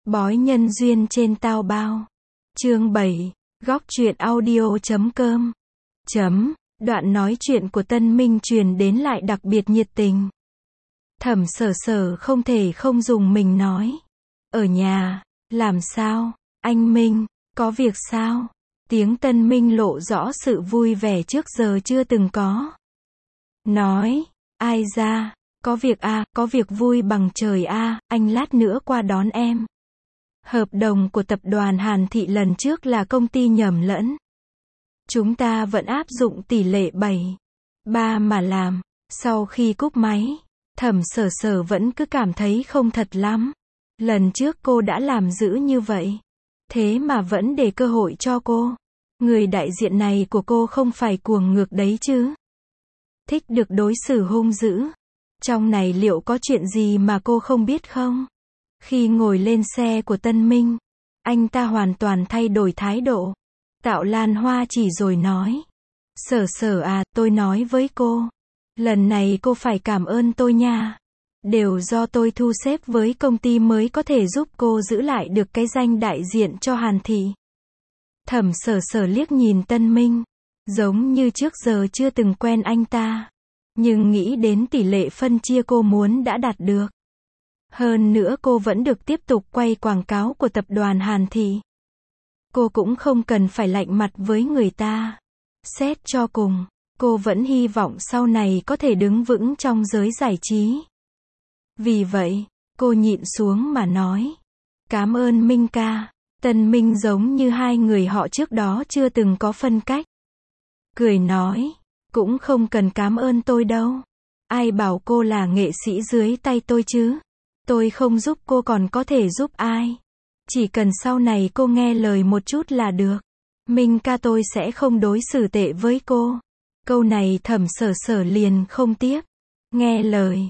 Bói nhân duyên trên tao bao. Chương 7. Góc truyện audio.com. Đoạn nói chuyện của Tân Minh truyền đến lại đặc biệt nhiệt tình. Thẩm Sở Sở không thể không dùng mình nói. Ở nhà, làm sao, anh Minh, có việc sao? Tiếng Tân Minh lộ rõ sự vui vẻ trước giờ chưa từng có. Nói, ai ra, có việc à, có việc vui bằng trời à, anh lát nữa qua đón em. Hợp đồng của tập đoàn Hàn Thị lần trước là công ty nhầm lẫn. Chúng ta vẫn áp dụng tỷ lệ 7:3 mà làm. Sau khi cúp máy, Thẩm Sở Sở vẫn cứ cảm thấy không thật lắm. Lần trước cô đã làm dữ như vậy, thế mà vẫn để cơ hội cho cô. Người đại diện này của cô không phải cuồng ngược đấy chứ. Thích được đối xử hung dữ. Trong này liệu có chuyện gì mà cô không biết không? Khi ngồi lên xe của Tân Minh, anh ta hoàn toàn thay đổi thái độ. Tạo lan hoa chỉ rồi nói. Sở Sở à, tôi nói với cô. Lần này cô phải cảm ơn tôi nha. Đều do tôi thu xếp với công ty mới có thể giúp cô giữ lại được cái danh đại diện cho Hàn Thị. Thẩm Sở Sở liếc nhìn Tân Minh, giống như trước giờ chưa từng quen anh ta. Nhưng nghĩ đến tỷ lệ phân chia cô muốn đã đạt được. Hơn nữa cô vẫn được tiếp tục quay quảng cáo của tập đoàn Hàn Thị. Cô cũng không cần phải lạnh mặt với người ta. Xét cho cùng, cô vẫn hy vọng sau này có thể đứng vững trong giới giải trí. Vì vậy, cô nhịn xuống mà nói. Cảm ơn Minh ca. Tân Minh giống như hai người họ trước đó chưa từng có phân cách. Cười nói, cũng không cần cảm ơn tôi đâu. Ai bảo cô là nghệ sĩ dưới tay tôi chứ? Tôi không giúp cô còn có thể giúp ai? Chỉ cần sau này cô nghe lời một chút là được. Minh ca tôi sẽ không đối xử tệ với cô. Câu này Thẩm Sở Sở liền không tiếp. Nghe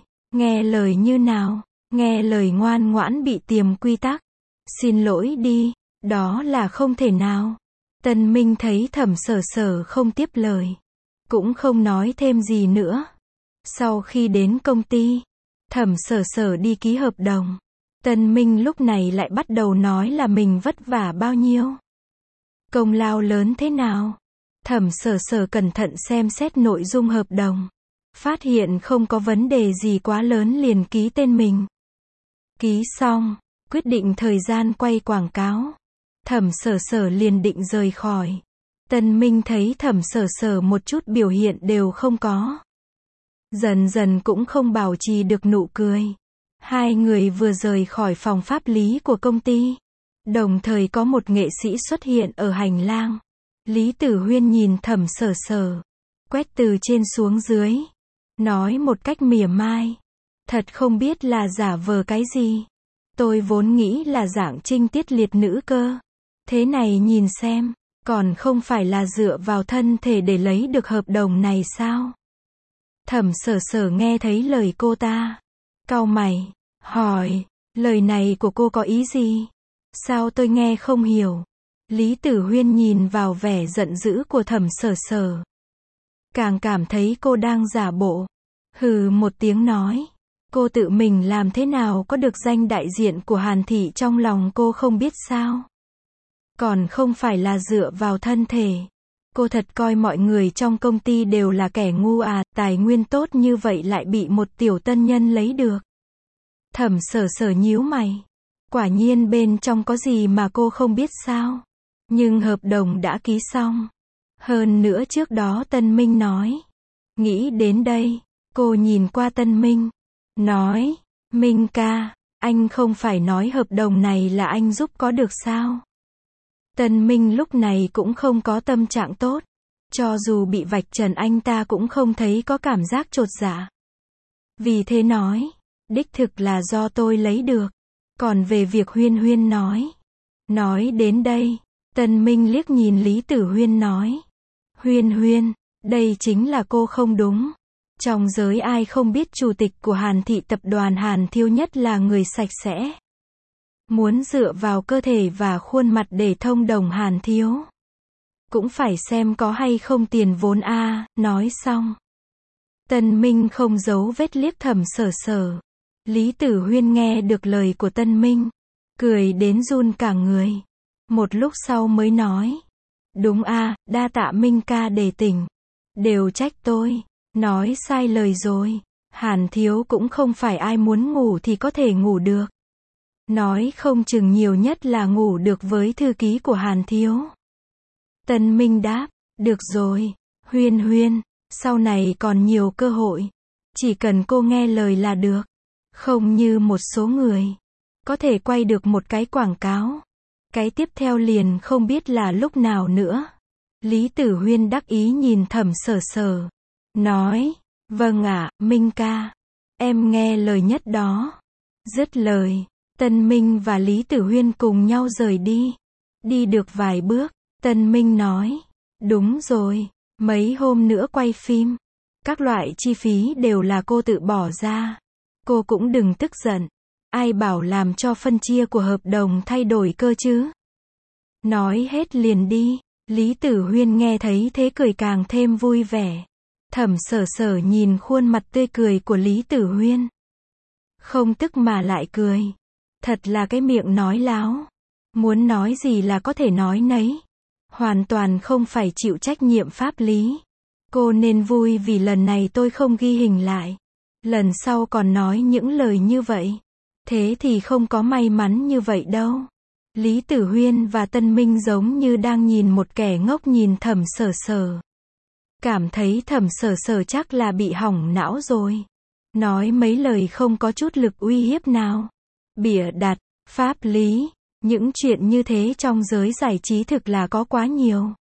lời như nào? Nghe lời ngoan ngoãn bị tiềm quy tắc. Xin lỗi đi, đó là không thể nào. Tân Minh thấy Thẩm Sở Sở không tiếp lời, cũng không nói thêm gì nữa. Sau khi đến công ty, Thẩm Sở Sở đi ký hợp đồng. Tân Minh lúc này lại bắt đầu nói là mình vất vả bao nhiêu, công lao lớn thế nào. Thẩm Sở Sở cẩn thận xem xét nội dung hợp đồng, phát hiện không có vấn đề gì quá lớn liền ký tên mình. Ký xong, quyết định thời gian quay quảng cáo. Thẩm Sở Sở liền định rời khỏi. Tân Minh thấy Thẩm Sở Sở một chút biểu hiện đều không có. Dần dần cũng không bảo trì được nụ cười. Hai người vừa rời khỏi phòng pháp lý của công ty. Đồng thời có một nghệ sĩ xuất hiện ở hành lang. Lý Tử Huyên nhìn Thẩm Sở Sở, quét từ trên xuống dưới. Nói một cách mỉa mai. Thật không biết là giả vờ cái gì. Tôi vốn nghĩ là dạng trinh tiết liệt nữ cơ. Thế này nhìn xem, còn không phải là dựa vào thân thể để lấy được hợp đồng này sao? Thẩm Sở Sở nghe thấy lời cô ta, cau mày, hỏi, lời này của cô có ý gì? Sao tôi nghe không hiểu? Lý Tử Huyên nhìn vào vẻ giận dữ của Thẩm Sở Sở, càng cảm thấy cô đang giả bộ. Hừ một tiếng nói, cô tự mình làm thế nào có được danh đại diện của Hàn Thị trong lòng cô không biết sao? Còn không phải là dựa vào thân thể. Cô thật coi mọi người trong công ty đều là kẻ ngu à, tài nguyên tốt như vậy lại bị một tiểu tân nhân lấy được. Thẩm Sở Sở nhíu mày. Quả nhiên bên trong có gì mà cô không biết sao? Nhưng hợp đồng đã ký xong. Hơn nữa trước đó Tân Minh nói. Nghĩ đến đây, cô nhìn qua Tân Minh, nói, Minh ca, anh không phải nói hợp đồng này là anh giúp có được sao? Tân Minh lúc này cũng không có tâm trạng tốt. Cho dù bị vạch trần anh ta cũng không thấy có cảm giác chột dạ. Vì thế nói, đích thực là do tôi lấy được. Còn về việc Huyên Huyên nói đến đây, Tân Minh liếc nhìn Lý Tử Huyên nói, Huyên Huyên, đây chính là cô không đúng. Trong giới ai không biết chủ tịch của Hàn Thị tập đoàn Hàn Thiêu nhất là người sạch sẽ. Muốn dựa vào cơ thể và khuôn mặt để thông đồng Hàn Thiếu, cũng phải xem có hay không tiền vốn a. Nói xong, Tân Minh không giấu vết liếc Thẩm Sở Sở. Lý Tử Huyên nghe được lời của Tân Minh, cười đến run cả người. Một lúc sau mới nói. Đúng a, đa tạ Minh ca đề tỉnh. Đều trách tôi. Nói sai lời rồi. Hàn thiếu cũng không phải ai muốn ngủ thì có thể ngủ được. Nói không chừng nhiều nhất là ngủ được với thư ký của Hàn thiếu. Tân Minh đáp. Được rồi. Huyên Huyên. Sau này còn nhiều cơ hội. Chỉ cần cô nghe lời là được. Không như một số người. Có thể quay được một cái quảng cáo. Cái tiếp theo liền không biết là lúc nào nữa. Lý Tử Huyên đắc ý nhìn Thẩm Sở Sở. Nói. Vâng ạ, Minh ca. Em nghe lời nhất đó. Dứt lời. Tân Minh và Lý Tử Huyên cùng nhau rời đi. Đi được vài bước. Tân Minh nói. Đúng rồi. Mấy hôm nữa quay phim. Các loại chi phí đều là cô tự bỏ ra. Cô cũng đừng tức giận. Ai bảo làm cho phân chia của hợp đồng thay đổi cơ chứ? Nói hết liền đi. Lý Tử Huyên nghe thấy thế cười càng thêm vui vẻ. Thẩm Sở Sở nhìn khuôn mặt tươi cười của Lý Tử Huyên. Không tức mà lại cười. Thật là cái miệng nói láo. Muốn nói gì là có thể nói nấy. Hoàn toàn không phải chịu trách nhiệm pháp lý. Cô nên vui vì lần này tôi không ghi hình lại. Lần sau còn nói những lời như vậy. Thế thì không có may mắn như vậy đâu. Lý Tử Huyên và Tân Minh giống như đang nhìn một kẻ ngốc nhìn Thẩm Sở Sở. Cảm thấy Thẩm Sở Sở chắc là bị hỏng não rồi. Nói mấy lời không có chút lực uy hiếp nào. Bịa đặt, pháp lý. Những chuyện như thế trong giới giải trí thực là có quá nhiều.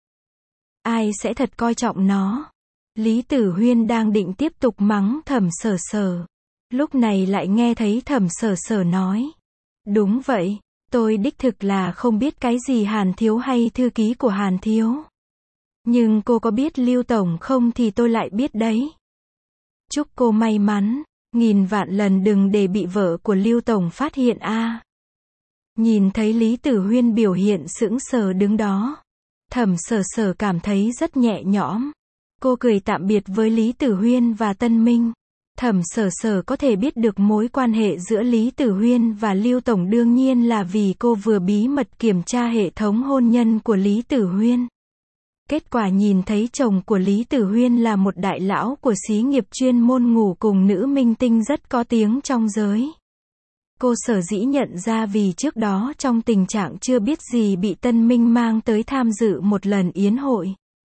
Ai sẽ thật coi trọng nó. Lý Tử Huyên đang định tiếp tục mắng Thẩm Sở Sở. Lúc này lại nghe thấy Thẩm Sở Sở nói. Đúng vậy, tôi đích thực là không biết cái gì Hàn thiếu hay thư ký của Hàn thiếu. Nhưng cô có biết Lưu Tổng không thì tôi lại biết đấy. Chúc cô may mắn, nghìn vạn lần đừng để bị vợ của Lưu Tổng phát hiện a. Nhìn thấy Lý Tử Huyên biểu hiện sững sờ đứng đó. Thẩm Sở Sở cảm thấy rất nhẹ nhõm. Cô cười tạm biệt với Lý Tử Huyên và Tân Minh. Thẩm Sở Sở có thể biết được mối quan hệ giữa Lý Tử Huyên và Lưu Tổng đương nhiên là vì cô vừa bí mật kiểm tra hệ thống hôn nhân của Lý Tử Huyên. Kết quả nhìn thấy chồng của Lý Tử Huyên là một đại lão của xí nghiệp chuyên môn ngủ cùng nữ minh tinh rất có tiếng trong giới. Cô sở dĩ nhận ra vì trước đó trong tình trạng chưa biết gì bị Tân Minh mang tới tham dự một lần yến hội.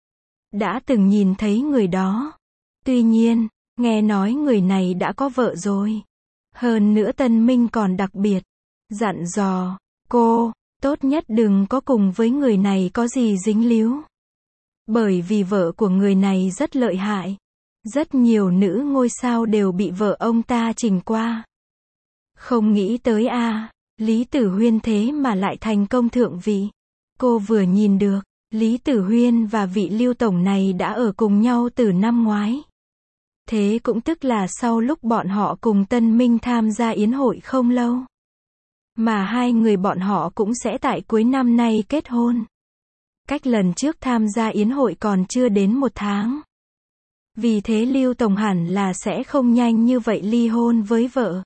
Đã từng nhìn thấy người đó. Tuy nhiên, nghe nói người này đã có vợ rồi. Hơn nữa Tân Minh còn đặc biệt dặn dò cô, tốt nhất đừng có cùng với người này có gì dính líu. Bởi vì vợ của người này rất lợi hại. Rất nhiều nữ ngôi sao đều bị vợ ông ta trình qua. Không nghĩ tới a, Lý Tử Huyên thế mà lại thành công thượng vị. Cô vừa nhìn được, Lý Tử Huyên và vị Lưu Tổng này đã ở cùng nhau từ năm ngoái. Thế cũng tức là sau lúc bọn họ cùng Tân Minh tham gia yến hội không lâu. Mà hai người bọn họ cũng sẽ tại cuối năm nay kết hôn. Cách lần trước tham gia yến hội còn chưa đến một tháng. Vì thế Lưu Tổng hẳn là sẽ không nhanh như vậy ly hôn với vợ.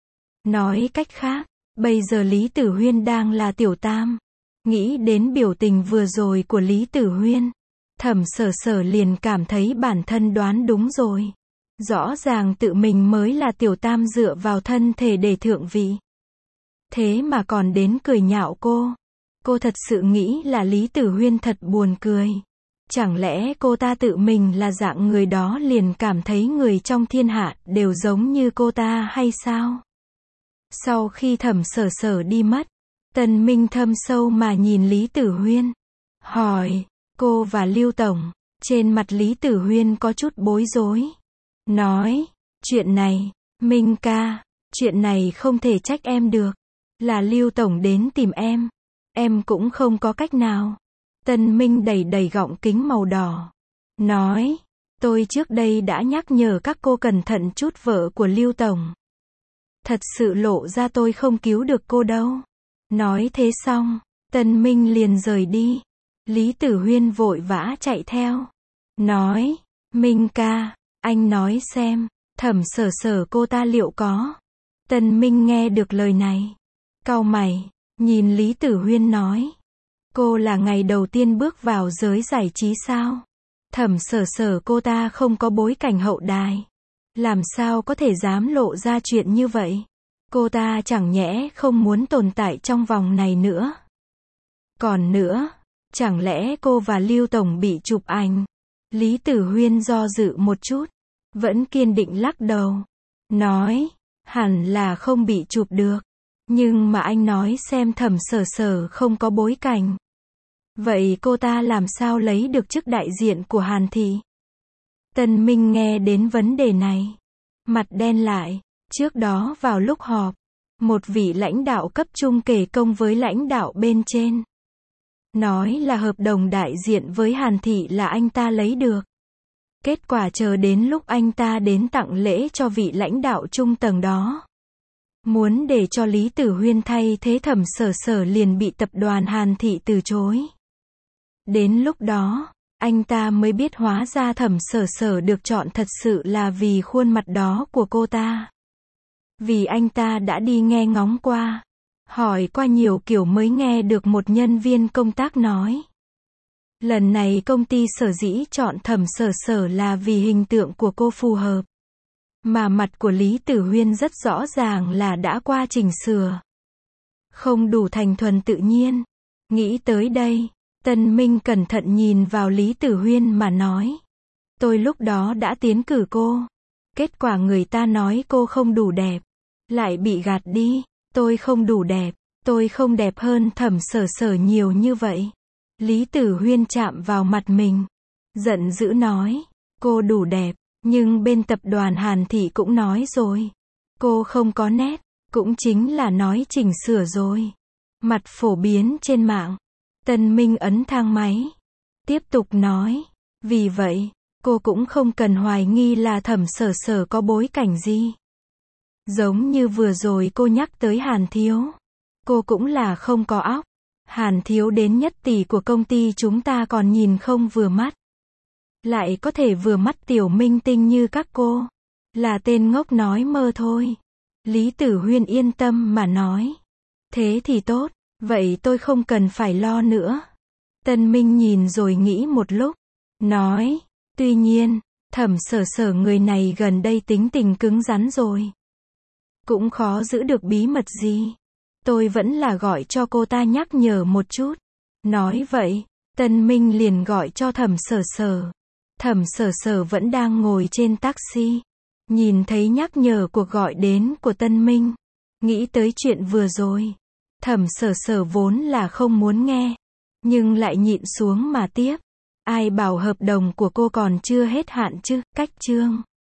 Nói cách khác, bây giờ Lý Tử Huyên đang là tiểu tam. Nghĩ đến biểu tình vừa rồi của Lý Tử Huyên, Thẩm Sở Sở liền cảm thấy bản thân đoán đúng rồi. Rõ ràng tự mình mới là tiểu tam dựa vào thân thể để thượng vị. Thế mà còn đến cười nhạo cô. Cô thật sự nghĩ là Lý Tử Huyên thật buồn cười. Chẳng lẽ cô ta tự mình là dạng người đó liền cảm thấy người trong thiên hạ đều giống như cô ta hay sao? Sau khi Thẩm Sở Sở đi mất, Tân Minh thâm sâu mà nhìn Lý Tử Huyên. Hỏi, cô và Lưu Tổng. Trên mặt Lý Tử Huyên có chút bối rối. Nói, chuyện này, Minh ca, chuyện này không thể trách em được. Là Lưu Tổng đến tìm em cũng không có cách nào. Tân Minh đẩy đẩy gọng kính màu đỏ. Nói, tôi trước đây đã nhắc nhở các cô cẩn thận chút vợ của Lưu Tổng. Thật sự lộ ra tôi không cứu được cô đâu. Nói thế xong, Tân Minh liền rời đi. Lý Tử Huyên vội vã chạy theo. Nói, Minh ca, anh nói xem, Thẩm Sở Sở cô ta liệu có. Tân Minh nghe được lời này. Cau mày, Nhìn Lý Tử Huyên nói. Cô là ngày đầu tiên bước vào giới giải trí sao? Thẩm Sở Sở cô ta không có bối cảnh hậu đài. Làm sao có thể dám lộ ra chuyện như vậy? Cô ta chẳng nhẽ không muốn tồn tại trong vòng này nữa. Còn nữa, chẳng lẽ cô và Lưu Tổng bị chụp ảnh? Lý Tử Huyên do dự một chút, vẫn kiên định lắc đầu. Nói, hẳn là không bị chụp được. Nhưng mà anh nói xem Thẩm Sở Sở không có bối cảnh. Vậy cô ta làm sao lấy được chức đại diện của Hàn Thị? Tân Minh nghe đến vấn đề này. Mặt đen lại. Trước đó vào lúc họp, một vị lãnh đạo cấp trung kể công với lãnh đạo bên trên. Nói là hợp đồng đại diện với Hàn Thị là anh ta lấy được. Kết quả chờ đến lúc anh ta đến tặng lễ cho vị lãnh đạo trung tầng đó. Muốn để cho Lý Tử Huyên thay thế Thẩm Sở Sở liền bị tập đoàn Hàn Thị từ chối. Đến lúc đó, anh ta mới biết hóa ra Thẩm Sở Sở được chọn thật sự là vì khuôn mặt đó của cô ta. Vì anh ta đã đi nghe ngóng qua, hỏi qua nhiều kiểu mới nghe được một nhân viên công tác nói. Lần này công ty sở dĩ chọn Thẩm Sở Sở là vì hình tượng của cô phù hợp. Mà mặt của Lý Tử Huyên rất rõ ràng là đã qua chỉnh sửa. Không đủ thành thuần tự nhiên. Nghĩ tới đây, Tân Minh cẩn thận nhìn vào Lý Tử Huyên mà nói. Tôi lúc đó đã tiến cử cô. Kết quả người ta nói cô không đủ đẹp. Lại bị gạt đi. Tôi không đủ đẹp. Tôi không đẹp hơn Thẩm Sở Sở nhiều như vậy. Lý Tử Huyên chạm vào mặt mình. Giận dữ nói. Cô đủ đẹp. Nhưng bên tập đoàn Hàn Thị cũng nói rồi. Cô không có nét. Cũng chính là nói chỉnh sửa rồi. Mặt phổ biến trên mạng. Tân Minh ấn thang máy. Tiếp tục nói. Vì vậy, cô cũng không cần hoài nghi là Thẩm Sở Sở có bối cảnh gì. Giống như vừa rồi cô nhắc tới Hàn Thiếu. Cô cũng là không có óc. Hàn Thiếu đến nhất tỷ của công ty chúng ta còn nhìn không vừa mắt. Lại có thể vừa mắt tiểu minh tinh như các cô. Là tên ngốc nói mơ thôi. Lý Tử Huyên yên tâm mà nói. Thế thì tốt. Vậy tôi không cần phải lo nữa. Tân Minh nhìn rồi nghĩ một lúc. Nói. Tuy nhiên, Thẩm Sở Sở người này gần đây tính tình cứng rắn rồi. Cũng khó giữ được bí mật gì. Tôi vẫn là gọi cho cô ta nhắc nhở một chút. Nói vậy, Tân Minh liền gọi cho Thẩm Sở Sở. Thẩm Sở Sở vẫn đang ngồi trên taxi. Nhìn thấy nhắc nhở cuộc gọi đến của Tân Minh. Nghĩ tới chuyện vừa rồi. Thẩm Sở Sở vốn là không muốn nghe. Nhưng lại nhịn xuống mà tiếp. Ai bảo hợp đồng của cô còn chưa hết hạn chứ, cách chương.